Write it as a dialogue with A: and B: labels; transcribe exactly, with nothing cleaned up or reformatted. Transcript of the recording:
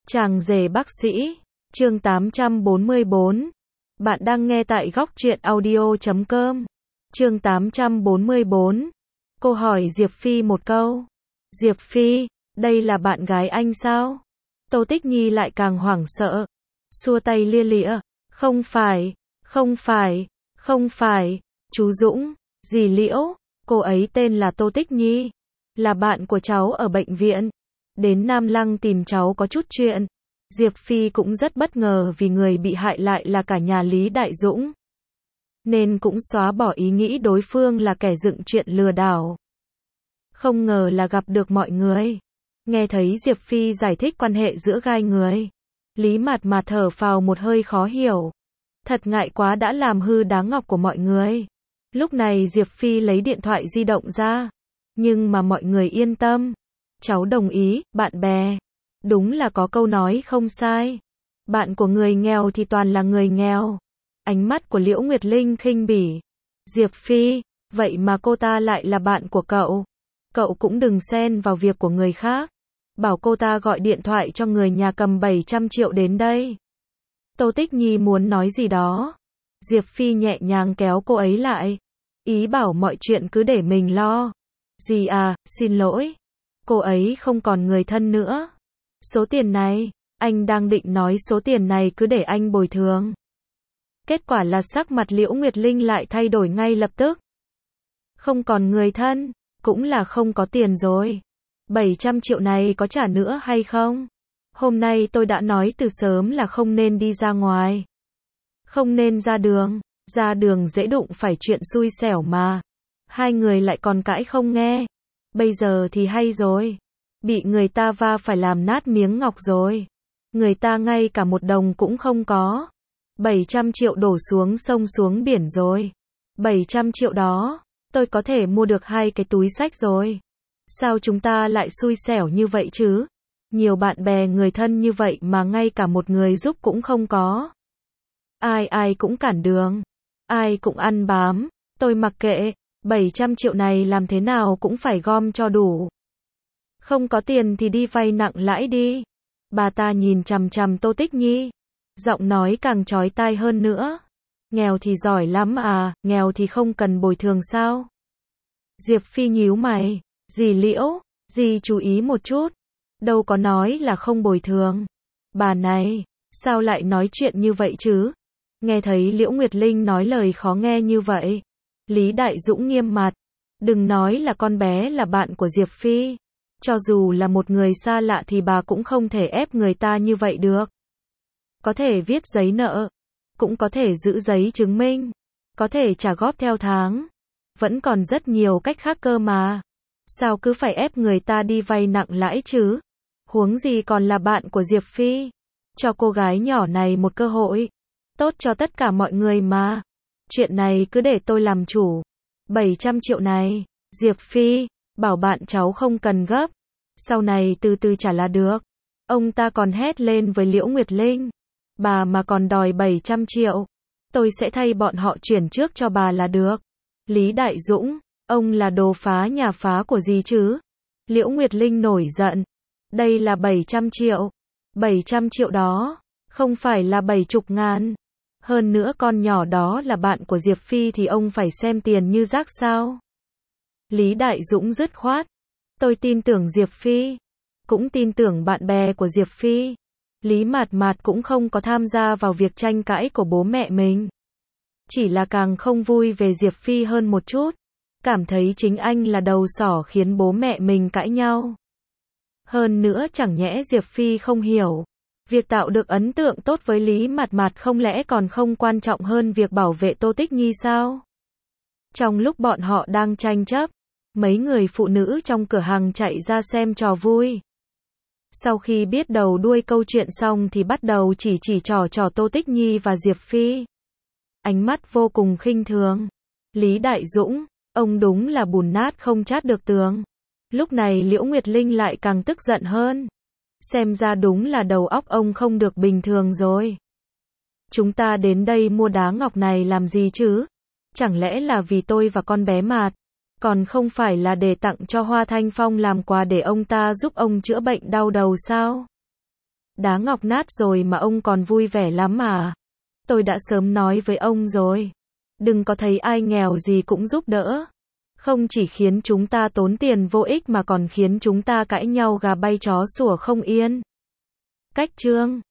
A: Chàng rể bác sĩ, chương tám trăm bốn mươi bốn. Bạn đang nghe tại góc truyện audio chấm com. Chương tám trăm bốn mươi bốn. Cô hỏi Diệp Phi một câu. Diệp Phi, đây là bạn gái anh sao? Tô Tích Nhi lại càng hoảng sợ. Xua tay lia lịa. Không phải, không phải, không phải, chú Dũng, dì Liễu, cô ấy tên là Tô Tích Nhi. Là bạn của cháu ở bệnh viện. Đến Nam Lăng tìm cháu có chút chuyện. Diệp Phi cũng rất bất ngờ vì người bị hại lại là cả nhà Lý Đại Dũng. Nên cũng xóa bỏ ý nghĩ đối phương là kẻ dựng chuyện lừa đảo. Không ngờ là gặp được mọi người. Nghe thấy Diệp Phi giải thích quan hệ giữa gai người. Lý Mạt Mạt thở phào một hơi khó hiểu. Thật ngại quá đã làm hư đá ngọc của mọi người. Lúc này Diệp Phi lấy điện thoại di động ra. Nhưng mà mọi người yên tâm. Cháu đồng ý, bạn bè. Đúng là có câu nói không sai. Bạn của người nghèo thì toàn là người nghèo. Ánh mắt của Liễu Nguyệt Linh khinh bỉ. Diệp Phi, vậy mà cô ta lại là bạn của cậu. Cậu cũng đừng xen vào việc của người khác. Bảo cô ta gọi điện thoại cho người nhà cầm bảy trăm triệu đến đây. Tô Tích Nhi muốn nói gì đó. Diệp Phi nhẹ nhàng kéo cô ấy lại. Ý bảo mọi chuyện cứ để mình lo. Dì à, xin lỗi. Cô ấy không còn người thân nữa. Số tiền này, anh đang định nói số tiền này cứ để anh bồi thường. Kết quả là sắc mặt Liễu Nguyệt Linh lại thay đổi ngay lập tức. Không còn người thân, cũng là không có tiền rồi. bảy trăm triệu này có trả nữa hay không? Hôm nay tôi đã nói từ sớm là không nên đi ra ngoài. Không nên ra đường, ra đường dễ đụng phải chuyện xui xẻo mà. Hai người lại còn cãi không nghe. Bây giờ thì hay rồi. Bị người ta va phải làm nát miếng ngọc rồi. Người ta ngay cả một đồng cũng không có. bảy trăm triệu đổ xuống sông xuống biển rồi. bảy trăm triệu đó, tôi có thể mua được hai cái túi xách rồi. Sao chúng ta lại xui xẻo như vậy chứ? Nhiều bạn bè người thân như vậy mà ngay cả một người giúp cũng không có. Ai ai cũng cản đường. Ai cũng ăn bám. Tôi mặc kệ. bảy trăm triệu này làm thế nào cũng phải gom cho đủ. Không có tiền thì đi vay nặng lãi đi. Bà ta nhìn chằm chằm Tô Tích Nhi. Giọng nói càng chói tai hơn nữa. Nghèo thì giỏi lắm à, nghèo thì không cần bồi thường sao? Diệp Phi nhíu mày. Dì Liễu, dì chú ý một chút. Đâu có nói là không bồi thường. Bà này, sao lại nói chuyện như vậy chứ? Nghe thấy Liễu Nguyệt Linh nói lời khó nghe như vậy. Lý Đại Dũng nghiêm mặt. Đừng nói là con bé là bạn của Diệp Phi. Cho dù là một người xa lạ thì bà cũng không thể ép người ta như vậy được. Có thể viết giấy nợ. Cũng có thể giữ giấy chứng minh. Có thể trả góp theo tháng. Vẫn còn rất nhiều cách khác cơ mà. Sao cứ phải ép người ta đi vay nặng lãi chứ? Huống gì còn là bạn của Diệp Phi. Cho cô gái nhỏ này một cơ hội. Tốt cho tất cả mọi người mà. Chuyện này cứ để tôi làm chủ. bảy trăm triệu này, Diệp Phi, bảo bạn cháu không cần gấp. Sau này từ từ trả là được. Ông ta còn hét lên với Liễu Nguyệt Linh. Bà mà còn đòi bảy trăm triệu. Tôi sẽ thay bọn họ chuyển trước cho bà là được. Lý Đại Dũng, ông là đồ phá nhà phá của gì chứ? Liễu Nguyệt Linh nổi giận. Đây là bảy trăm triệu. bảy trăm triệu đó, không phải là bảy chục ngàn. Hơn nữa con nhỏ đó là bạn của Diệp Phi thì ông phải xem tiền như rác sao? Lý Đại Dũng dứt khoát. Tôi tin tưởng Diệp Phi. Cũng tin tưởng bạn bè của Diệp Phi. Lý Mạt Mạt cũng không có tham gia vào việc tranh cãi của bố mẹ mình. Chỉ là càng không vui về Diệp Phi hơn một chút. Cảm thấy chính anh là đầu sỏ khiến bố mẹ mình cãi nhau. Hơn nữa chẳng nhẽ Diệp Phi không hiểu. Việc tạo được ấn tượng tốt với Lý Mạt Mạt không lẽ còn không quan trọng hơn việc bảo vệ Tô Tích Nhi sao? Trong lúc bọn họ đang tranh chấp, mấy người phụ nữ trong cửa hàng chạy ra xem trò vui. Sau khi biết đầu đuôi câu chuyện xong thì bắt đầu chỉ chỉ trò trò Tô Tích Nhi và Diệp Phi. Ánh mắt vô cùng khinh thường. Lý Đại Dũng, ông đúng là bùn nát không chát được tường. Lúc này Liễu Nguyệt Linh lại càng tức giận hơn. Xem ra đúng là đầu óc ông không được bình thường rồi. Chúng ta đến đây mua đá ngọc này làm gì chứ? Chẳng lẽ là vì tôi và con bé Mạt? Còn không phải là để tặng cho Hoa Thanh Phong làm quà để ông ta giúp ông chữa bệnh đau đầu sao? Đá ngọc nát rồi mà ông còn vui vẻ lắm à? Tôi đã sớm nói với ông rồi. Đừng có thấy ai nghèo gì cũng giúp đỡ. Không chỉ khiến chúng ta tốn tiền vô ích mà còn khiến chúng ta cãi nhau gà bay chó sủa không yên. Cách chương